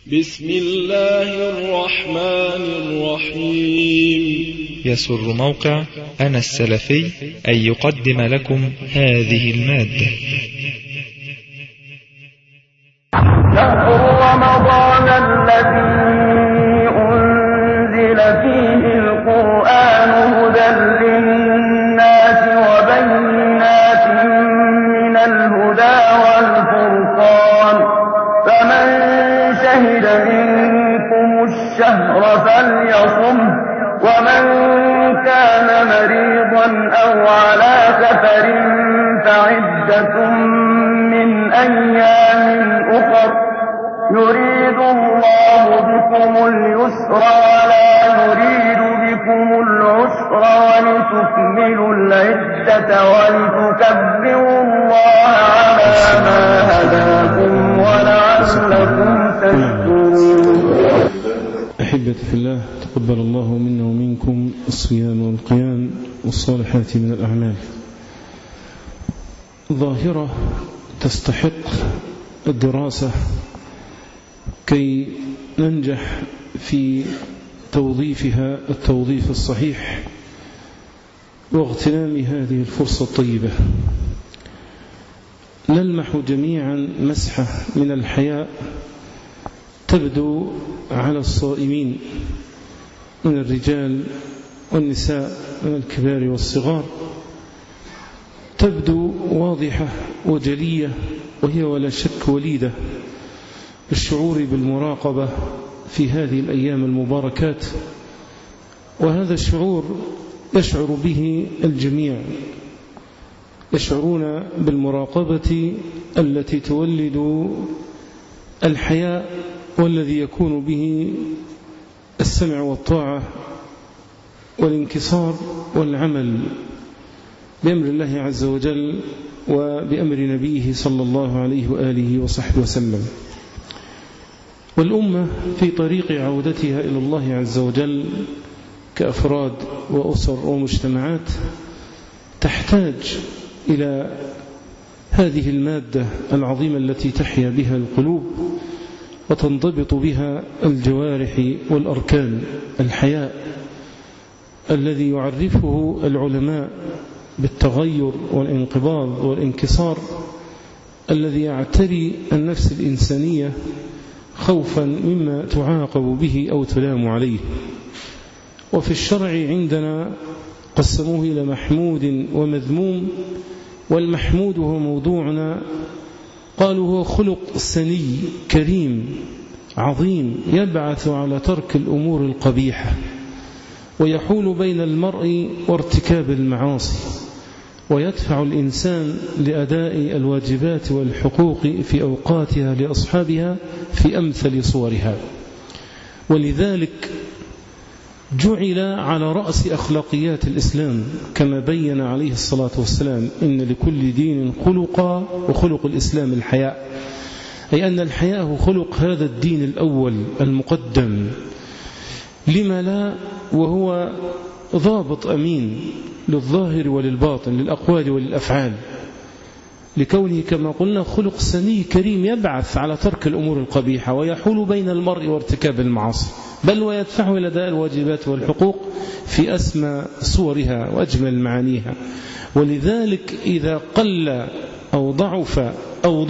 بسم الله الرحمن الرحيم. يسر موقع أنا السلفي أن يقدم لكم هذه المادة. شهر رمضان الذي أنزل فيه القرآن هدى للناس وبينات من الهدى والفرقان، فمن شهد منكم الشهر فليصمه، ومن كان مريضا أو على سفر فعدة من أيام أخر، يريد الله بكم اليسر ولا يريد بكم العسر، ولتكملوا العدة ولتكبروا الله على ما هداكم ولعلكم تشكرون. أحبتي في الله، تقبل الله منا ومنكم الصيام والقيام والصالحات من الأعمال. ظاهرة تستحق الدراسة كي ننجح في توظيفها التوظيف الصحيح واغتنام هذه الفرصة الطيبة. نلمح جميعا مسحة من الحياء تبدو على الصائمين من الرجال والنساء، من الكبار والصغار، تبدو واضحة وجلية، وهي ولا شك وليدة بالشعور بالمراقبة في هذه الأيام المباركات. وهذا الشعور يشعر به الجميع، يشعرون بالمراقبة التي تولد الحياء، والذي يكون به السمع والطاعة والانكسار والعمل بأمر الله عز وجل وبأمر نبيه صلى الله عليه وآله وصحبه وسلم. والأمة في طريق عودتها إلى الله عز وجل كأفراد وأسر ومجتمعات تحتاج إلى هذه المادة العظيمة التي تحيا بها القلوب وتنضبط بها الجوارح والأركان. الحياء الذي يعرفه العلماء بالتغير والانقباض والانكسار، الذي يعتري النفس الإنسانية خوفا مما تعاقب به أو تلام عليه. وفي الشرع عندنا قسموه إلى محمود ومذموم، والمحمود هو موضوعنا، قالوا هو خلق سني كريم عظيم يبعث على ترك الأمور القبيحة ويحول بين المرء وارتكاب المعاصي، ويدفع الإنسان لأداء الواجبات والحقوق في أوقاتها لأصحابها في أمثل صورها. ولذلك جعل على رأس أخلاقيات الإسلام كما بين عليه الصلاة والسلام: إن لكل دين خلقا وخلق الإسلام الحياء، أي أن الحياء هو خلق هذا الدين الأول المقدم. لما لا؟ وهو ضابط أمين للظاهر وللباطن، للأقوال وللأفعال، لكونه كما قلنا خلق سني كريم يبعث على ترك الأمور القبيحة ويحول بين المرء وارتكاب المعاصي، بل ويدفعه إلى أداء الواجبات والحقوق في أسمى صورها وأجمل معانيها. ولذلك إذا قل أو ضعف أو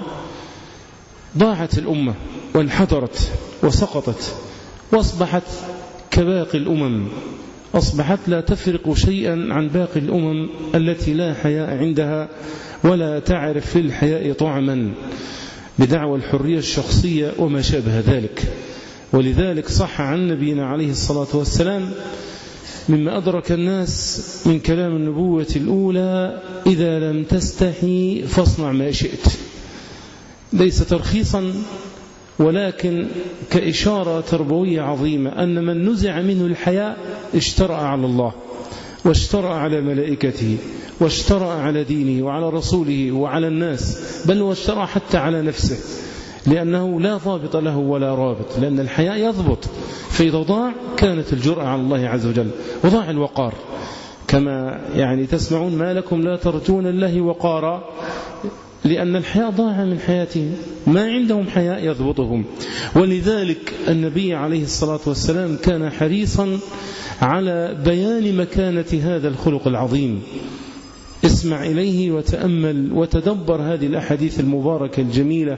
ضاعت الأمة وانحدرت وسقطت وأصبحت كباقي الأمم، أصبحت لا تفرق شيئا عن باقي الأمم التي لا حياء عندها ولا تعرف في الحياء طعما بدعوى الحرية الشخصية وما شابه ذلك. ولذلك صح عن نبينا عليه الصلاة والسلام مما أدرك الناس من كلام النبوة الأولى: إذا لم تستحي فاصنع ما شئت. ليس ترخيصا، ولكن كإشارة تربوية عظيمة أن من نزع منه الحياء اشترأ على الله واشترأ على ملائكته واشترأ على دينه وعلى رسوله وعلى الناس، بل واشترأ حتى على نفسه، لأنه لا ضابط له ولا رابط، لأن الحياء يضبط. فإذا ضاع كانت الجرأة على الله عز وجل وضاع الوقار، كما تسمعون: ما لكم لا ترجون الله وقارا، لأن الحياء ضاع من حياتهم، ما عندهم حياء يضبطهم. ولذلك النبي عليه الصلاة والسلام كان حريصا على بيان مكانة هذا الخلق العظيم. اسمع إليه وتأمل وتدبر هذه الأحاديث المباركة الجميلة.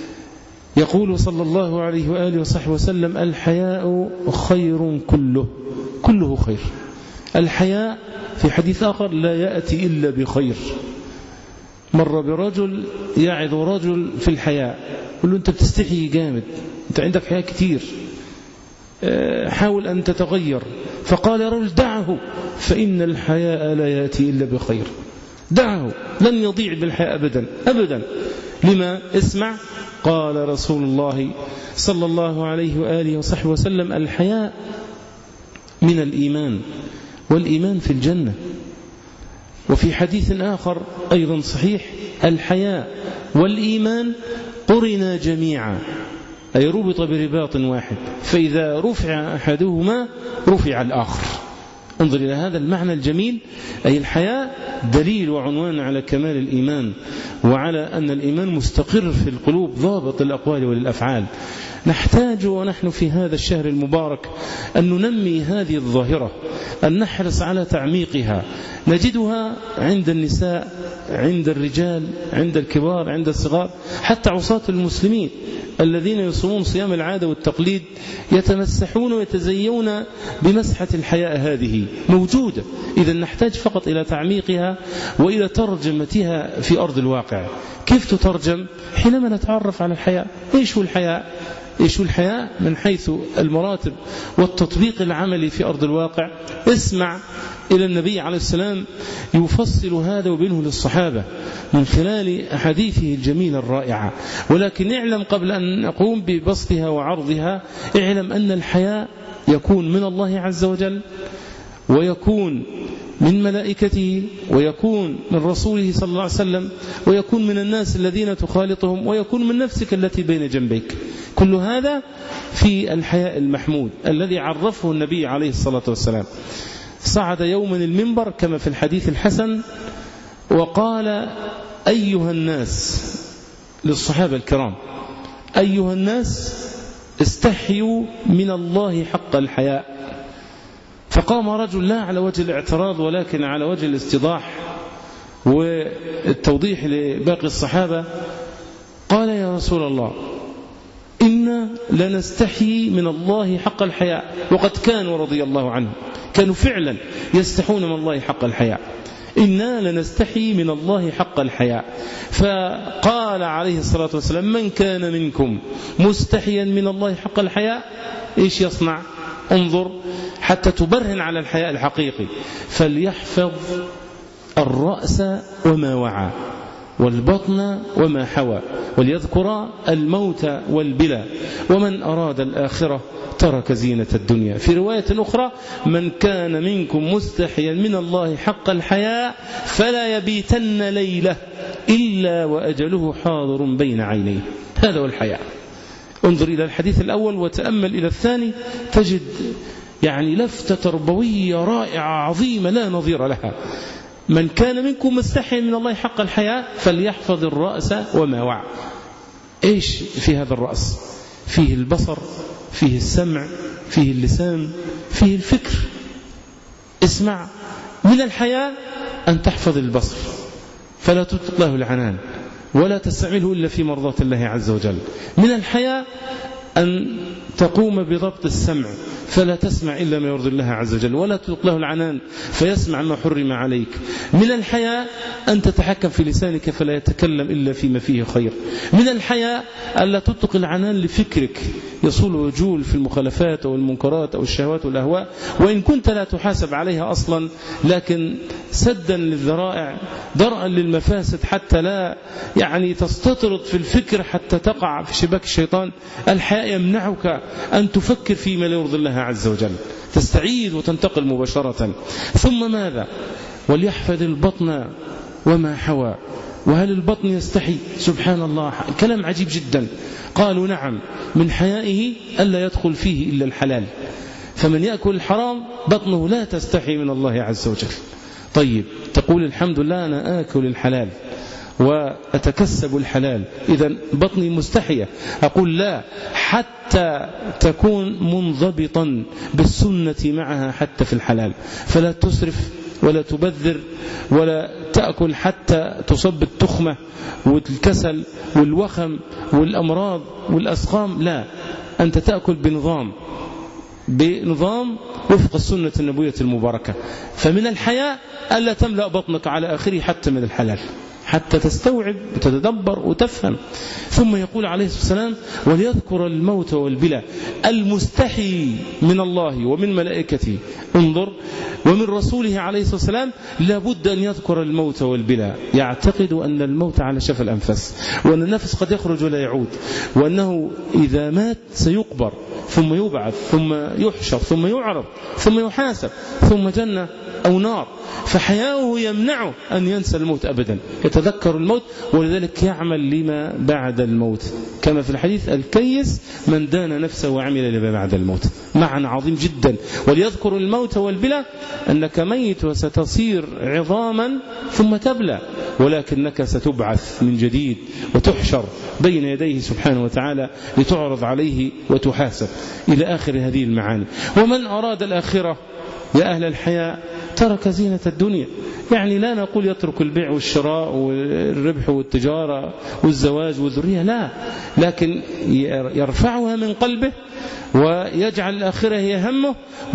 يقول صلى الله عليه وآله وصحبه وسلم: الحياء خير كله خير. الحياء في حديث آخر لا يأتي إلا بخير. مر برجل يعظ رجل في الحياء، يقول له: أنت بتستحي جامد، أنت عندك حياء كتير، حاول أن تتغير. فقال يا رجل: دعه، فإن الحياء لا يأتي إلا بخير. دعه، لن يضيع بالحياء أبدا أبدا. لما؟ اسمع، قال رسول الله صلى الله عليه وآله وصحبه وسلم: الحياء من الإيمان، والإيمان في الجنة. وفي حديث آخر أيضا صحيح: الحياء والإيمان قرنا جميعا، أي ربط برباط واحد، فإذا رفع أحدهما رفع الآخر. انظر إلى هذا المعنى الجميل، أي الحياء دليل وعنوان على كمال الإيمان، وعلى أن الإيمان مستقر في القلوب ضابط للأقوال وللأفعال. نحتاج ونحن في هذا الشهر المبارك أن ننمي هذه الظاهرة، أن نحرص على تعميقها. نجدها عند النساء، عند الرجال، عند الكبار، عند الصغار، حتى عصاة المسلمين الذين يصومون صيام العادة والتقليد يتمسحون ويتزيون بمسحة الحياء. هذه موجودة. إذا نحتاج فقط إلى تعميقها وإلى ترجمتها في أرض الواقع. كيف تترجم؟ حينما نتعرف على الحياء. إيش هو الحياء؟ إيش هو الحياء من حيث المراتب والتطبيق العملي في أرض الواقع؟ اسمع إلى النبي عليه السلام يفصل هذا وبينه للصحابة من خلال أحاديثه الجميلة الرائعة. ولكن اعلم قبل أن نقوم ببسطها وعرضها، اعلم أن الحياء يكون من الله عز وجل، ويكون من ملائكته، ويكون من رسوله صلى الله عليه وسلم، ويكون من الناس الذين تخالطهم، ويكون من نفسك التي بين جنبيك. كل هذا في الحياء المحمود الذي عرفه النبي عليه الصلاة والسلام. صعد يوما المنبر كما في الحديث الحسن وقال: أيها الناس، للصحابة الكرام: أيها الناس، استحيوا من الله حق الحياء. فقام رجل لا على وجه الاعتراض ولكن على وجه الاستيضاح والتوضيح لباقي الصحابة، قال: يا رسول الله، إنا لنستحي من الله حق الحياء. وقد كانوا رضي الله عنهم كانوا فعلا يستحون من الله حق الحياء. إنا لنستحي من الله حق الحياء. فقال عليه الصلاة والسلام: من كان منكم مستحيا من الله حق الحياء إيش يصنع؟ انظر حتى تبرهن على الحياء الحقيقي: فليحفظ الرأس وما وعى، والبطن وما حوى، وليذكر الموت والبلى، ومن أراد الآخرة ترك زينة الدنيا. في رواية أخرى: من كان منكم مستحيا من الله حق الحياء فلا يبيتن ليلة إلا وأجله حاضر بين عينيه. هذا هو الحياء. انظر إلى الحديث الأول وتأمل إلى الثاني، تجد يعني لفتة تربوية رائعة عظيمة لا نظير لها. من كان منكم مستحيا من الله حق الحياء فليحفظ الرأس وما وعى. إيش في هذا الرأس؟ فيه البصر، فيه السمع، فيه اللسان، فيه الفكر. اسمع، من الحياء أن تحفظ البصر فلا تطلق له العنان ولا تستعمله إلا في مرضاة الله عز وجل. من الحياء أن تقوم بضبط السمع فلا تسمع إلا ما يرضي الله عز وجل ولا تطلق له العنان فيسمع ما حرم عليك. من الحياء أن تتحكم في لسانك فلا يتكلم إلا فيما فيه خير. من الحياء ألا تطلق العنان لفكرك يصول ويجول في المخالفات أو المنكرات أو الشهوات والأهواء، وإن كنت لا تحاسب عليها أصلا، لكن سدا للذرائع، درءا للمفاسد، حتى لا يعني تستطرد في الفكر حتى تقع في شباك الشيطان. الحياء يمنعك أن تفكر فيما لا يرضي الله عز وجل، تستعيد وتنتقل مباشرة. ثم ماذا؟ وليحفظ البطن وما حوى. وهل البطن يستحي؟ سبحان الله، كلام عجيب جدا. قالوا نعم، من حيائه ألا يدخل فيه إلا الحلال، فمن يأكل الحرام بطنه لا تستحي من الله عز وجل. طيب، تقول الحمد لله أنا آكل الحلال، وأتكسب الحلال، إذا بطني مستحية، أقول لا، حتى تكون منضبطا بالسنة معها حتى في الحلال، فلا تسرف ولا تبذر ولا تأكل حتى تصب التخمة والكسل والوخم والأمراض والأسقام، لا، أنت تأكل بنظام وفق السنة النبوية المباركة. فمن الحياء ألا تملأ بطنك على آخره حتى من الحلال، حتى تستوعب وتتدبر وتفهم. ثم يقول عليه الصلاة والسلام: وليذكر الموت والبلى. المستحي من الله ومن ملائكته، انظر، ومن رسوله عليه الصلاة والسلام لابد أن يذكر الموت والبلى، يعتقد أن الموت على شفا الأنفس، وأن النفس قد يخرج ولا يعود، وأنه إذا مات سيقبر ثم يبعث ثم يحشر ثم يعرض ثم يحاسب ثم جنة أو نار. فحياؤه يمنعه أن ينسى الموت أبدا، يتذكر الموت، ولذلك يعمل لما بعد الموت، كما في الحديث: الكيس من دان نفسه وعمل لما بعد الموت. معنى عظيم جدا. وليذكر الموت والبلى، أنك ميت وستصير عظاما ثم تبلى، ولكنك ستبعث من جديد وتحشر بين يديه سبحانه وتعالى لتعرض عليه وتحاسب، إلى آخر هذه المعاني. ومن أراد الآخرة يا أهل الحياء ترك زينة الدنيا، يعني لا نقول يترك البيع والشراء والربح والتجارة والزواج والذرية، لا، لكن يرفعها من قلبه ويجعل الآخرة هي همه،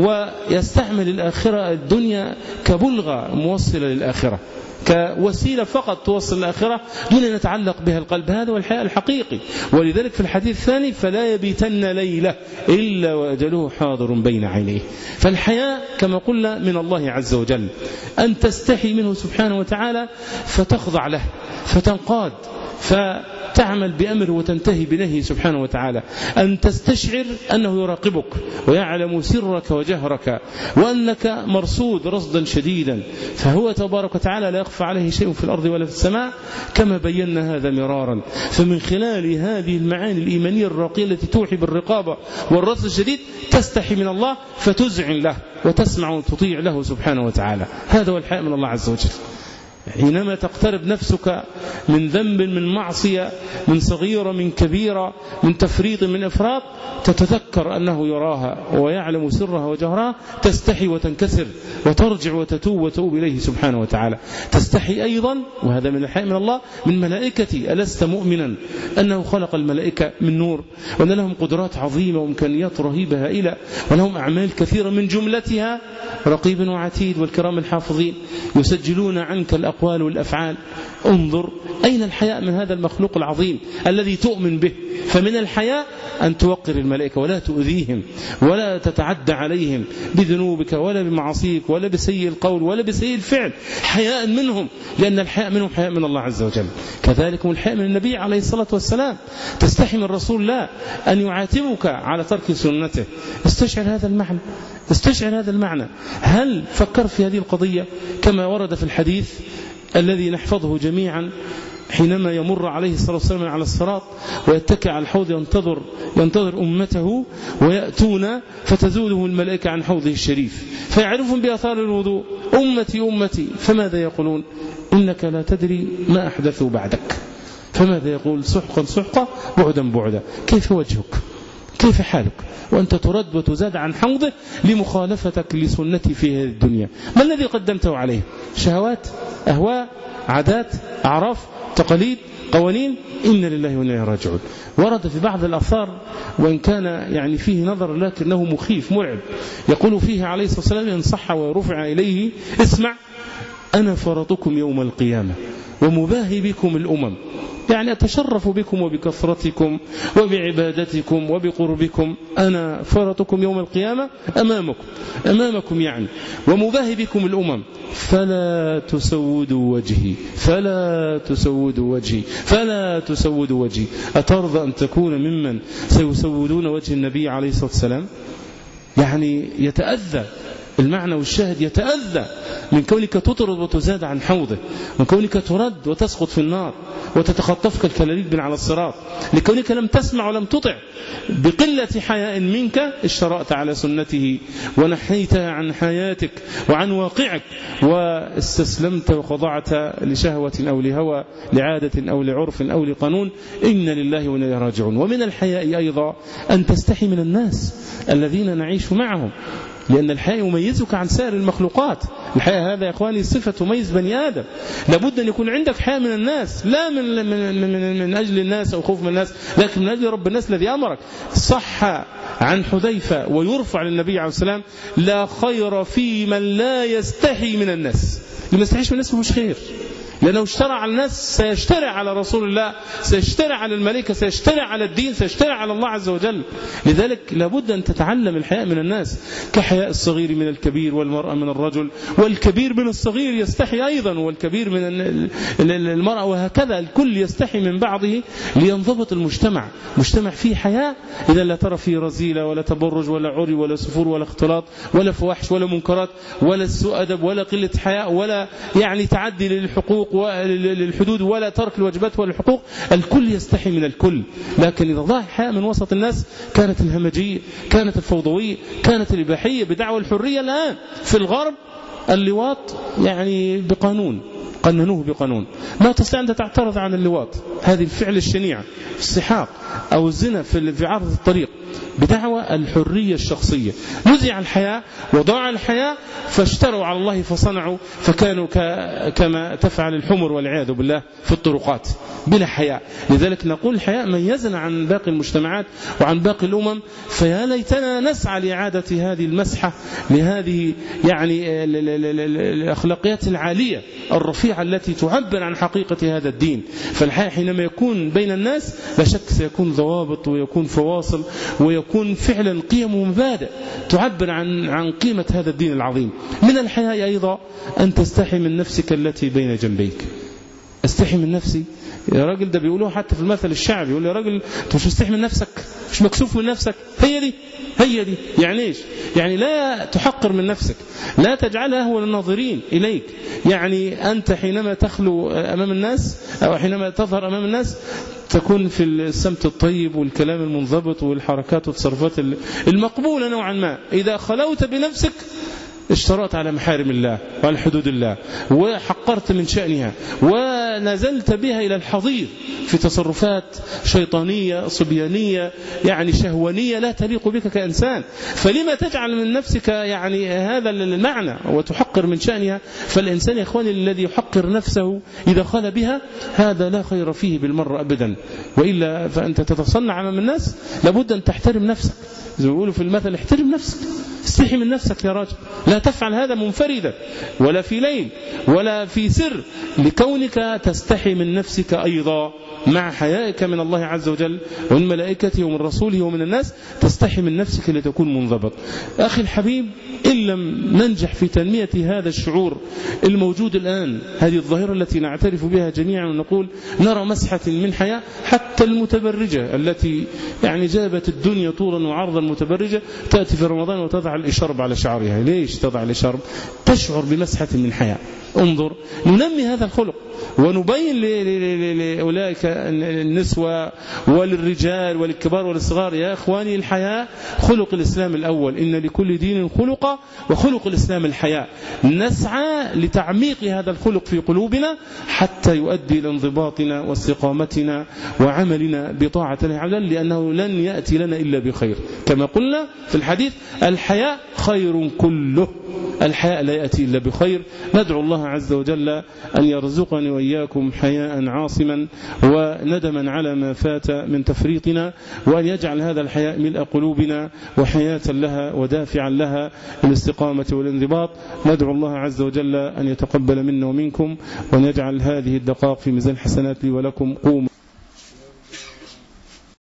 ويستعمل الآخرة الدنيا كبلغة موصلة للآخرة، كوسيلة فقط توصل الآخرة دون أن يتعلق بها القلب. هذا هو الحياء الحقيقي. ولذلك في الحديث الثاني: فلا يبيتن ليلة إلا وأجله حاضر بين عينيه. فالحياء كما قلنا من الله عز وجل، أن تستحي منه سبحانه وتعالى فتخضع له، فتنقاد، فتعمل بأمره وتنتهي بنهيه سبحانه وتعالى، أن تستشعر أنه يراقبك ويعلم سرك وجهرك، وأنك مرصود رصدا شديدا، فهو تبارك وتعالى لا يخفى عليه شيء في الأرض ولا في السماء، كما بينا هذا مرارا. فمن خلال هذه المعاني الإيمانية الراقية التي توحي بالرقابة والرصد الشديد تستحي من الله فتذعن له وتسمع وتطيع له سبحانه وتعالى. هذا هو الحياء من الله عز وجل. حينما تقترب نفسك من ذنب، من معصية، من صغيرة، من كبيرة، من تفريط، من إفراط، تتذكر أنه يراها ويعلم سرها وجهرها، تستحي وتنكسر وترجع وتتوب إليه سبحانه وتعالى. تستحي أيضا، وهذا من الحياء من الله، من ملائكتي: ألست مؤمنا أنه خلق الملائكة من نور، وأن لهم قدرات عظيمة وإمكانيات رهيبة هائلة، ولهم أعمال كثيرة من جملتها رقيب وعتيد والكرام الحافظين يسجلون عنك الأقوال والأفعال. انظر أين الحياء من هذا المخلوق العظيم الذي تؤمن به. فمن الحياء أن توقر الملائكة ولا تؤذيهم ولا تتعدى عليهم بذنوبك ولا بمعاصيك ولا بسيء القول ولا بسيء الفعل، حياء منهم، لأن الحياء منهم حياء من الله عز وجل. كذلك الحياء من النبي عليه الصلاة والسلام، تستحي من رسول الله أن يعاتبك على ترك سنته. استشعر هذا المعنى، استشعر هذا المعنى. هل فكر في هذه القضية كما ورد في الحديث الذي نحفظه جميعا، حينما يمر عليه الصلاة والسلام على الصراط ويتكئ على الحوض ينتظر أمته ويأتون فتزوده الملائكة عن حوضه الشريف فيعرفهم بأثار الوضوء: أمتي أمتي. فماذا يقولون؟ إنك لا تدري ما أحدثوا بعدك. فماذا يقول؟ سحقا سحقا، بعدا بعدا. كيف وجهك؟ كيف حالك وأنت ترد وتزاد عن حوضه لمخالفتك لسنتي في هذه الدنيا؟ ما الذي قدمته عليه؟ شهوات، أهواء، عادات، أعراف، تقاليد، قوانين. إن لله وإنا إليه راجعون. ورد في بعض الآثار، وإن كان يعني فيه نظر لكنه مخيف مرعب، يقول فيه عليه الصلاة والسلام إن صح ورفع إليه: اسمع، أنا فرطكم يوم القيامة ومباهي بكم الأمم، يعني أتشرف بكم وبكثرتكم وبعبادتكم وبقربكم، أنا فرطكم يوم القيامة أمامكم يعني، ومباهي بكم الأمم، فلا تسودوا وجهي فلا تسودوا وجهي فلا تسودوا وجهي. أترضى أن تكون ممن سيسودون وجه النبي عليه الصلاة والسلام؟ يعني يتأذى المعنى والشاهد يتأذى من كونك تطرد وتزاد عن حوضه، من كونك ترد وتسقط في النار وتتخطفك الكلاليب من على الصراط، لكونك لم تسمع ولم تطع بقلة حياء منك اشترأت على سنته ونحيتها عن حياتك وعن واقعك واستسلمت وخضعت لشهوة أو لهوى، لعادة أو لعرف أو لقانون. إن لله وإنا إليه راجعون. ومن الحياء أيضا أن تستحي من الناس الذين نعيش معهم، لأن الحياء يميزك عن سائر المخلوقات. الحياء هذا يا إخواني صفة تميز بني آدم. لابد أن يكون عندك حياء من الناس، لا من أجل الناس أو خوف من الناس، لكن من أجل رب الناس الذي أمرك. صح عن حذيفة ويرفع للنبي عليه السلام: لا خير في من لا يستحي من الناس. اللي ما يستحيش من الناس مش خير، لأنه اشترى على الناس سيشتري على رسول الله، سيشتري على الملائكة، سيشتري على الدين، سيشتري على الله عز وجل. لذلك لابد أن تتعلم الحياء من الناس، كحياء الصغير من الكبير والمرأة من الرجل، والكبير من الصغير يستحي أيضا، والكبير من المرأة، وهكذا الكل يستحي من بعضه لينضبط المجتمع. مجتمع فيه حياء إذا لا ترى فيه رذيلة ولا تبرج ولا عري ولا سفور ولا اختلاط ولا فواحش ولا منكرات ولا سوء أدب ولا قلة حياء ولا يعني تعدي للحقوق وللحدود ولا ترك الواجبات ولا الحقوق. الكل يستحي من الكل. لكن إذا ضاع الحياء من وسط الناس كانت الهمجية، كانت الفوضوية، كانت الإباحية بدعوى الحرية. الآن في الغرب اللواط يعني بقانون، قننوه بقانون، ما تستطيع أن تعترض عن اللواط، هذه الفعل الشنيع، السحاق أو الزنا في عرض الطريق، بدعوى الحرية الشخصية. نزع الحياء وضاع الحياء فاشتروا على الله فصنعوا، فكانوا كما تفعل الحمر والعياذ بالله في الطرقات بلا حياء. لذلك نقول الحياء ميزنا عن باقي المجتمعات وعن باقي الأمم. فيا ليتنا نسعى لإعادة هذه المسحة لهذه يعني الأخلاقيات العالية الرفيعة التي تعبر عن حقيقة هذا الدين. فالحياء حينما يكون بين الناس لا شك سيكون ضوابط ويكون فواصل ويكون فعلا قيم ومبادئ تعبر عن قيمة هذا الدين العظيم. من الحياء أيضا أن تستحي من نفسك التي بين جنبيك. استحي من نفسي يا راجل، ده بيقولوه حتى في المثل الشعبي، يقول يا راجل انت مش مستحي من نفسك، مش مكسوف من نفسك. هي دي يعني ايش؟ يعني لا تحقر من نفسك، لا تجعلها أهون الناظرين إليك. يعني أنت حينما تخلو أمام الناس أو حينما تظهر أمام الناس تكون في السمت الطيب والكلام المنضبط والحركات والتصرفات المقبولة نوعا ما. إذا خلوت بنفسك اشترأت على محارم الله وعلى حدود الله وحقرت من شأنها ونزلت بها إلى الحضيض في تصرفات شيطانية صبيانية يعني شهوانية لا تليق بك كإنسان. فلما تجعل من نفسك يعني هذا المعنى وتحقر من شأنها؟ فالإنسان يا إخواني الذي يحقر نفسه إذا خل بها هذا لا خير فيه بالمرة أبدا. وإلا فأنت تتصنع أمام الناس. لابد أن تحترم نفسك، زي ما يقولوا في المثل احترم نفسك، استحي من نفسك يا راجل. لا تفعل هذا منفردا ولا في ليل ولا في سر، لكونك تستحي من نفسك أيضا مع حيائك من الله عز وجل ومن ملائكته ومن رسوله ومن الناس. تستحي من نفسك لتكون منضبط. أخي الحبيب، إن لم ننجح في تنمية هذا الشعور الموجود الآن، هذه الظاهرة التي نعترف بها جميعا ونقول نرى مسحة من حياء، حتى المتبرجة التي يعني جابت الدنيا طولا وعرضا متبرجة تأتي في رمضان وتضع الإشارب على شعرها. ليش تضع الإشارب؟ تشعر بمسحة من حياء. انظر، ننمي هذا الخلق ونبين لأولئك النسوة وللرجال وللكبار وللصغار يا إخواني الحياء خلق الإسلام الأول. إن لكل دين خلق وخلق الإسلام الحياء. نسعى لتعميق هذا الخلق في قلوبنا حتى يؤدي إلى انضباطنا واستقامتنا وعملنا بطاعة الله عز وجل، لأنه لن يأتي لنا إلا بخير. كما قلنا في الحديث الحياء خير كله، الحياء لا يأتي إلا بخير. ندعو الله عز وجل أن يرزقني وإياكم حياء عاصما وندما على ما فات من تفريطنا، وأن يجعل هذا الحياء ملء قلوبنا وحياة لها ودافعا لها الاستقامة والانضباط. ندعو الله عز وجل أن يتقبل منا ومنكم وأن يجعل هذه الدقائق في ميزان حسنات لي ولكم. قوموا.